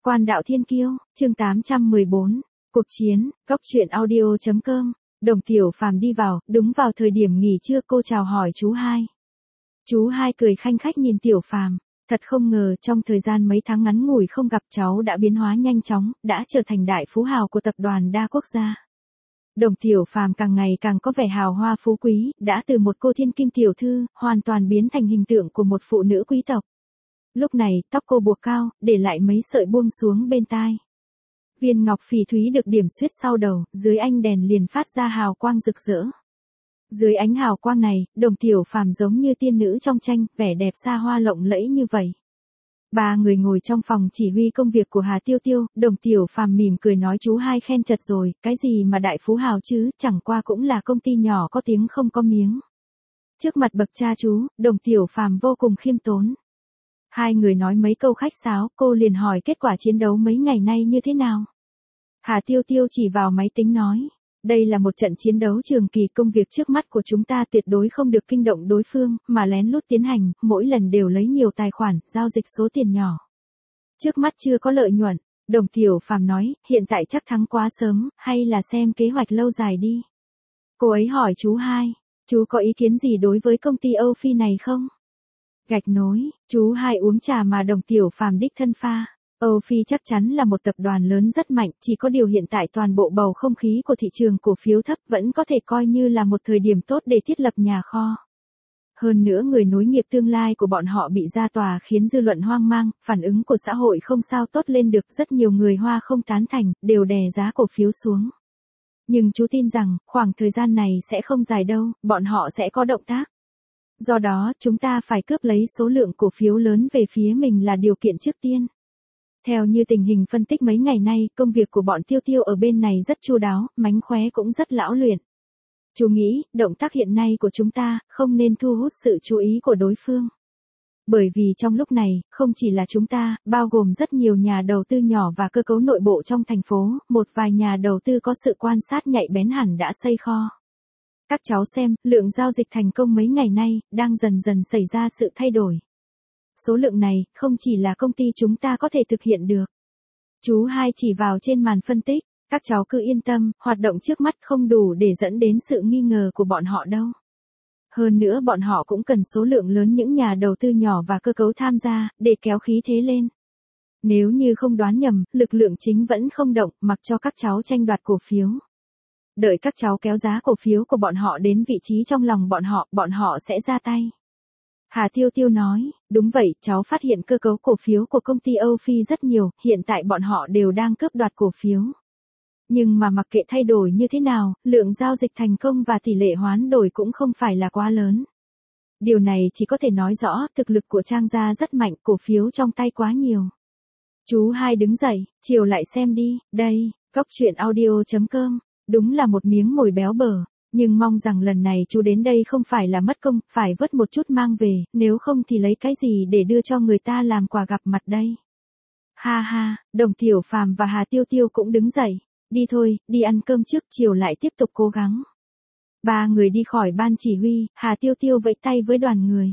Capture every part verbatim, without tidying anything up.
Quan đạo thiên kiêu, chương tám trăm mười bốn, cuộc chiến, góc truyện audio chấm com. Đồng Tiểu Phàm đi vào, đúng vào thời điểm nghỉ trưa. Cô chào hỏi chú hai. Chú hai cười khanh khách nhìn Tiểu Phàm, thật không ngờ trong thời gian mấy tháng ngắn ngủi không gặp cháu đã biến hóa nhanh chóng, đã trở thành đại phú hào của tập đoàn đa quốc gia. Đồng Tiểu Phàm càng ngày càng có vẻ hào hoa phú quý, đã từ một cô thiên kim tiểu thư, hoàn toàn biến thành hình tượng của một phụ nữ quý tộc. Lúc này, tóc cô buộc cao, để lại mấy sợi buông xuống bên tai. Viên ngọc phỉ thúy được điểm xuyết sau đầu, dưới ánh đèn liền phát ra hào quang rực rỡ. Dưới ánh hào quang này, Đồng Tiểu Phàm giống như tiên nữ trong tranh, vẻ đẹp xa hoa lộng lẫy như vậy. Ba người ngồi trong phòng chỉ huy công việc của Hà Tiêu Tiêu. Đồng Tiểu Phàm mỉm cười nói chú hai khen chật rồi, cái gì mà đại phú hào chứ, chẳng qua cũng là công ty nhỏ có tiếng không có miếng. Trước mặt bậc cha chú, Đồng Tiểu Phàm vô cùng khiêm tốn. Hai người nói mấy câu khách sáo, cô liền hỏi kết quả chiến đấu mấy ngày nay như thế nào. Hà Tiêu Tiêu chỉ vào máy tính nói, đây là một trận chiến đấu trường kỳ, công việc trước mắt của chúng ta tuyệt đối không được kinh động đối phương, mà lén lút tiến hành, mỗi lần đều lấy nhiều tài khoản, giao dịch số tiền nhỏ. Trước mắt chưa có lợi nhuận, Đồng Tiểu Phàm nói, hiện tại chắc thắng quá sớm, hay là xem kế hoạch lâu dài đi. Cô ấy hỏi chú hai, chú có ý kiến gì đối với công ty Âu Phi này không? Gạch nối, chú hai uống trà mà Đồng Tiểu Phàm đích thân pha. Âu Phi chắc chắn là một tập đoàn lớn rất mạnh, chỉ có điều hiện tại toàn bộ bầu không khí của thị trường cổ phiếu thấp, vẫn có thể coi như là một thời điểm tốt để thiết lập nhà kho. Hơn nữa người nối nghiệp tương lai của bọn họ bị ra tòa khiến dư luận hoang mang, phản ứng của xã hội không sao tốt lên được, rất nhiều người Hoa không tán thành, đều đè giá cổ phiếu xuống. Nhưng chú tin rằng, khoảng thời gian này sẽ không dài đâu, bọn họ sẽ có động tác. Do đó, chúng ta phải cướp lấy số lượng cổ phiếu lớn về phía mình là điều kiện trước tiên. Theo như tình hình phân tích mấy ngày nay, công việc của bọn Tiêu Tiêu ở bên này rất chu đáo, mánh khóe cũng rất lão luyện. Chú nghĩ, động tác hiện nay của chúng ta, không nên thu hút sự chú ý của đối phương. Bởi vì trong lúc này, không chỉ là chúng ta, bao gồm rất nhiều nhà đầu tư nhỏ và cơ cấu nội bộ trong thành phố, một vài nhà đầu tư có sự quan sát nhạy bén hẳn đã xây kho. Các cháu xem, lượng giao dịch thành công mấy ngày nay, đang dần dần xảy ra sự thay đổi. Số lượng này, không chỉ là công ty chúng ta có thể thực hiện được. Chú hai chỉ vào trên màn phân tích, các cháu cứ yên tâm, hoạt động trước mắt không đủ để dẫn đến sự nghi ngờ của bọn họ đâu. Hơn nữa bọn họ cũng cần số lượng lớn những nhà đầu tư nhỏ và cơ cấu tham gia, để kéo khí thế lên. Nếu như không đoán nhầm, lực lượng chính vẫn không động, mặc cho các cháu tranh đoạt cổ phiếu. Đợi các cháu kéo giá cổ phiếu của bọn họ đến vị trí trong lòng bọn họ, bọn họ sẽ ra tay. Hà Tiêu Tiêu nói, đúng vậy, cháu phát hiện cơ cấu cổ phiếu của công ty Âu Phi rất nhiều, hiện tại bọn họ đều đang cướp đoạt cổ phiếu. Nhưng mà mặc kệ thay đổi như thế nào, lượng giao dịch thành công và tỷ lệ hoán đổi cũng không phải là quá lớn. Điều này chỉ có thể nói rõ, thực lực của Trang gia rất mạnh, cổ phiếu trong tay quá nhiều. Chú hai đứng dậy, chiều lại xem đi, đây, góc truyện audio chấm com, đúng là một miếng mồi béo bở. Nhưng mong rằng lần này chú đến đây không phải là mất công, phải vớt một chút mang về, nếu không thì lấy cái gì để đưa cho người ta làm quà gặp mặt đây. Ha ha, Đồng Tiểu Phàm và Hà Tiêu Tiêu cũng đứng dậy, đi thôi, đi ăn cơm trước, chiều lại tiếp tục cố gắng. Ba người đi khỏi ban chỉ huy, Hà Tiêu Tiêu vẫy tay với đoàn người.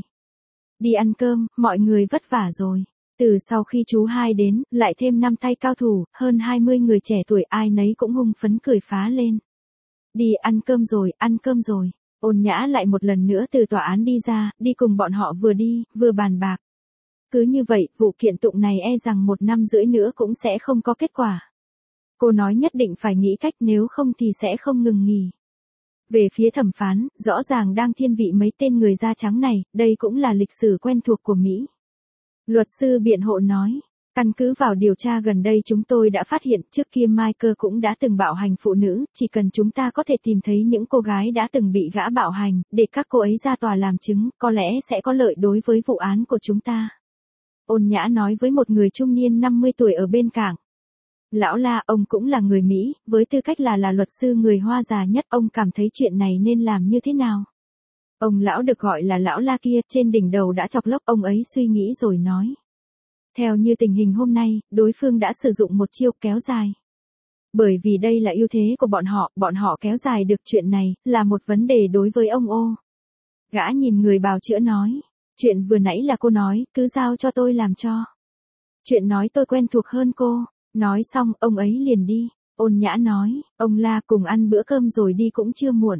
Đi ăn cơm, mọi người vất vả rồi. Từ sau khi chú hai đến, lại thêm năm tay cao thủ, hơn hai mươi người trẻ tuổi ai nấy cũng hùng phấn cười phá lên. Đi ăn cơm rồi, ăn cơm rồi. Ôn Nhã lại một lần nữa từ tòa án đi ra, đi cùng bọn họ vừa đi, vừa bàn bạc. Cứ như vậy, vụ kiện tụng này e rằng một năm rưỡi nữa cũng sẽ không có kết quả. Cô nói nhất định phải nghĩ cách, nếu không thì sẽ không ngừng nghỉ. Về phía thẩm phán, rõ ràng đang thiên vị mấy tên người da trắng này, đây cũng là lịch sử quen thuộc của Mỹ. Luật sư biện hộ nói. Căn cứ vào điều tra gần đây chúng tôi đã phát hiện trước kia Michael cũng đã từng bạo hành phụ nữ, chỉ cần chúng ta có thể tìm thấy những cô gái đã từng bị gã bạo hành, để các cô ấy ra tòa làm chứng, có lẽ sẽ có lợi đối với vụ án của chúng ta. Ôn Nhã nói với một người trung niên năm mươi tuổi ở bên cạnh. Lão La, ông cũng là người Mỹ, với tư cách là là luật sư người Hoa già nhất, ông cảm thấy chuyện này nên làm như thế nào? Ông lão được gọi là lão La kia, trên đỉnh đầu đã chọc lốc, ông ấy suy nghĩ rồi nói. Theo như tình hình hôm nay, đối phương đã sử dụng một chiêu kéo dài. Bởi vì đây là ưu thế của bọn họ, bọn họ kéo dài được chuyện này, là một vấn đề đối với ông ô. Gã nhìn người bào chữa nói, chuyện vừa nãy là cô nói, cứ giao cho tôi làm cho. Chuyện nói tôi quen thuộc hơn cô. Nói xong, ông ấy liền đi. Ôn Nhã nói, ông La cùng ăn bữa cơm rồi đi cũng chưa muộn.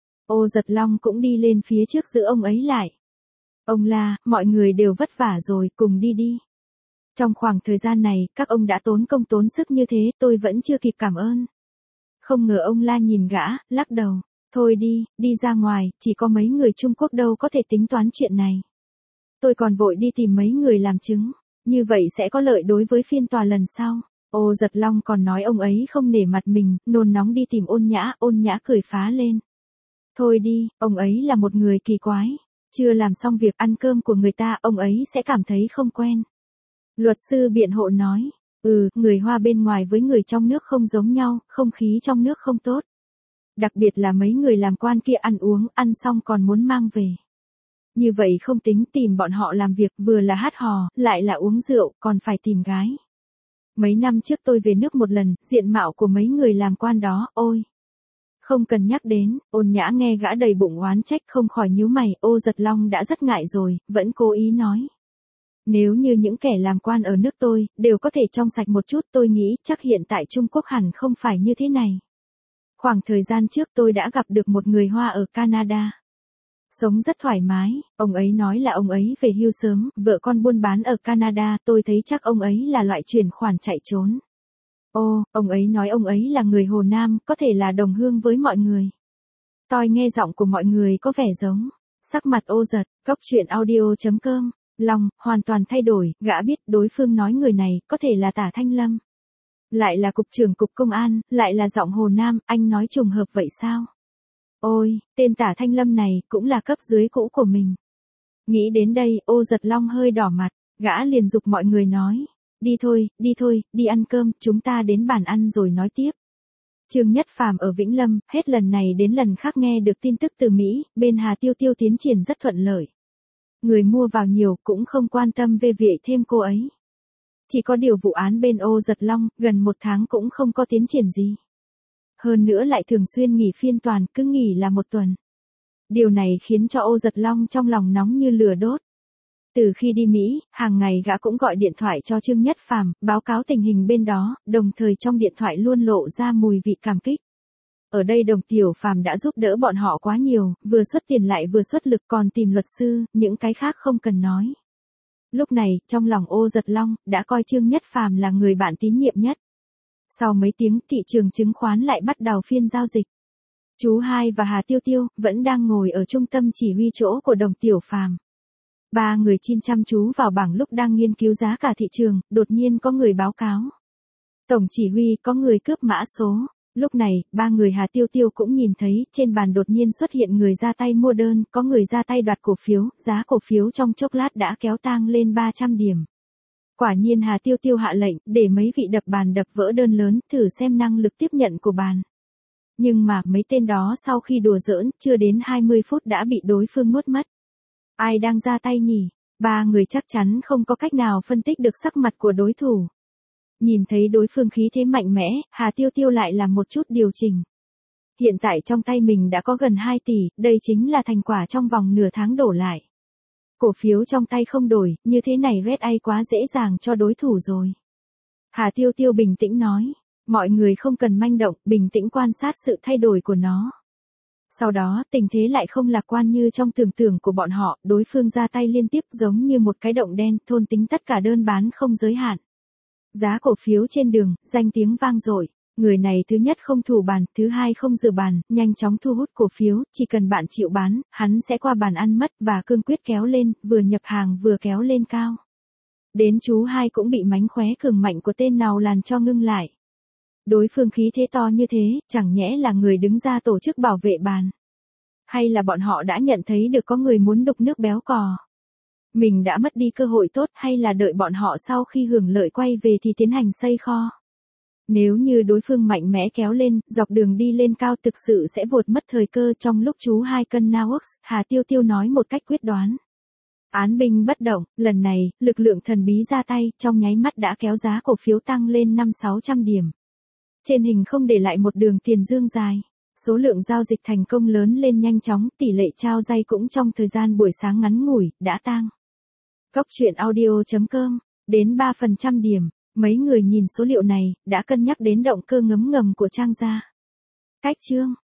Ô Giật Long cũng đi lên phía trước giữ ông ấy lại. Ông La, mọi người đều vất vả rồi, cùng đi đi. Trong khoảng thời gian này, các ông đã tốn công tốn sức như thế, tôi vẫn chưa kịp cảm ơn. Không ngờ ông La nhìn gã, lắc đầu. Thôi đi, đi ra ngoài, chỉ có mấy người Trung Quốc đâu có thể tính toán chuyện này. Tôi còn vội đi tìm mấy người làm chứng, như vậy sẽ có lợi đối với phiên tòa lần sau. Ô Giật Long còn nói ông ấy không nể mặt mình, nôn nóng đi tìm Ôn Nhã, Ôn Nhã cười phá lên. Thôi đi, ông ấy là một người kỳ quái. Chưa làm xong việc ăn cơm của người ta, ông ấy sẽ cảm thấy không quen. Luật sư biện hộ nói, ừ, người Hoa bên ngoài với người trong nước không giống nhau, không khí trong nước không tốt. Đặc biệt là mấy người làm quan kia ăn uống, ăn xong còn muốn mang về. Như vậy không tính tìm bọn họ làm việc, vừa là hát hò, lại là uống rượu, còn phải tìm gái. Mấy năm trước tôi về nước một lần, diện mạo của mấy người làm quan đó, ôi. Không cần nhắc đến. Ôn Nhã nghe gã đầy bụng oán trách không khỏi nhíu mày. Ô Giật Long đã rất ngại rồi, vẫn cố ý nói. Nếu như những kẻ làm quan ở nước tôi, đều có thể trong sạch một chút, tôi nghĩ chắc hiện tại Trung Quốc hẳn không phải như thế này. Khoảng thời gian trước tôi đã gặp được một người Hoa ở Canada. Sống rất thoải mái, ông ấy nói là ông ấy về hưu sớm, vợ con buôn bán ở Canada, tôi thấy chắc ông ấy là loại chuyển khoản chạy trốn. Ô, ông ấy nói ông ấy là người Hồ Nam, có thể là đồng hương với mọi người. Tôi nghe giọng của mọi người có vẻ giống. Sắc mặt Ô Giật, góc truyện audio chấm com, lòng, hoàn toàn thay đổi, gã biết đối phương nói người này, có thể là Tả Thanh Lâm. Lại là cục trưởng cục công an, lại là giọng Hồ Nam, anh nói trùng hợp vậy sao? Ôi, tên Tả Thanh Lâm này, cũng là cấp dưới cũ của mình. Nghĩ đến đây, Ô Giật Long hơi đỏ mặt, gã liền giục mọi người nói. Đi thôi, đi thôi, đi ăn cơm, chúng ta đến bàn ăn rồi nói tiếp. Trương Nhất Phàm ở Vĩnh Lâm, hết lần này đến lần khác nghe được tin tức từ Mỹ, bên Hà Tiêu Tiêu tiến triển rất thuận lợi. Người mua vào nhiều cũng không quan tâm về việc thêm cô ấy. Chỉ có điều vụ án bên Ô Giật Long, gần một tháng cũng không có tiến triển gì. Hơn nữa lại thường xuyên nghỉ phiên toàn, cứ nghỉ là một tuần. Điều này khiến cho Ô Giật Long trong lòng nóng như lửa đốt. Từ khi đi Mỹ, hàng ngày gã cũng gọi điện thoại cho Trương Nhất Phàm, báo cáo tình hình bên đó, đồng thời trong điện thoại luôn lộ ra mùi vị cảm kích. Ở đây Đồng Tiểu Phàm đã giúp đỡ bọn họ quá nhiều, vừa xuất tiền lại vừa xuất lực còn tìm luật sư, những cái khác không cần nói. Lúc này, trong lòng Ô Giật Long, đã coi Trương Nhất Phàm là người bạn tín nhiệm nhất. Sau mấy tiếng, thị trường chứng khoán lại bắt đầu phiên giao dịch. Chú Hai và Hà Tiêu Tiêu, vẫn đang ngồi ở trung tâm chỉ huy chỗ của Đồng Tiểu Phàm. Ba người chin chăm chú vào bảng lúc đang nghiên cứu giá cả thị trường, đột nhiên có người báo cáo. Tổng chỉ huy có người cướp mã số. Lúc này, ba người Hà Tiêu Tiêu cũng nhìn thấy, trên bàn đột nhiên xuất hiện người ra tay mua đơn, có người ra tay đoạt cổ phiếu, giá cổ phiếu trong chốc lát đã kéo tang lên ba trăm điểm. Quả nhiên Hà Tiêu Tiêu hạ lệnh, để mấy vị đập bàn đập vỡ đơn lớn, thử xem năng lực tiếp nhận của bàn. Nhưng mà, mấy tên đó sau khi đùa giỡn, chưa đến hai mươi phút đã bị đối phương nuốt mất. Ai đang ra tay nhỉ? Ba người chắc chắn không có cách nào phân tích được sắc mặt của đối thủ. Nhìn thấy đối phương khí thế mạnh mẽ, Hà Tiêu Tiêu lại làm một chút điều chỉnh. Hiện tại trong tay mình đã có gần hai tỷ, đây chính là thành quả trong vòng nửa tháng đổ lại. Cổ phiếu trong tay không đổi, như thế này Red A quá dễ dàng cho đối thủ rồi. Hà Tiêu Tiêu bình tĩnh nói, mọi người không cần manh động, bình tĩnh quan sát sự thay đổi của nó. Sau đó, tình thế lại không lạc quan như trong tưởng tượng của bọn họ, đối phương ra tay liên tiếp giống như một cái động đen, thôn tính tất cả đơn bán không giới hạn. Giá cổ phiếu trên đường, danh tiếng vang dội. Người này thứ nhất không thủ bàn, thứ hai không dự bàn, nhanh chóng thu hút cổ phiếu, chỉ cần bạn chịu bán, hắn sẽ qua bàn ăn mất và cương quyết kéo lên, vừa nhập hàng vừa kéo lên cao. Đến chú Hai cũng bị mánh khóe cường mạnh của tên nào làm cho ngưng lại. Đối phương khí thế to như thế, chẳng nhẽ là người đứng ra tổ chức bảo vệ bàn. Hay là bọn họ đã nhận thấy được có người muốn đục nước béo cò. Mình đã mất đi cơ hội tốt hay là đợi bọn họ sau khi hưởng lợi quay về thì tiến hành xây kho. Nếu như đối phương mạnh mẽ kéo lên, dọc đường đi lên cao thực sự sẽ vụt mất thời cơ trong lúc chú Hai cân Naox, Hà Tiêu Tiêu nói một cách quyết đoán. Án binh bất động, lần này, lực lượng thần bí ra tay, trong nháy mắt đã kéo giá cổ phiếu tăng lên năm sáu trăm điểm. Trên hình không để lại một đường tiền dương dài. Số lượng giao dịch thành công lớn lên nhanh chóng, tỷ lệ trao day cũng trong thời gian buổi sáng ngắn ngủi, đã tăng. Góc truyện audio chấm com đến ba phần trăm điểm. Mấy người nhìn số liệu này, đã cân nhắc đến động cơ ngấm ngầm của Trang gia. Cách chương